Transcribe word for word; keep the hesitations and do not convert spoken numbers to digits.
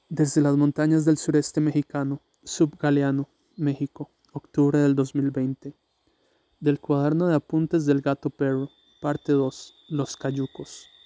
Desde las montañas del sureste mexicano, Subgaleano, México, octubre del dos mil veinte. Del cuaderno de apuntes del gato perro, parte dos, Los Cayucos.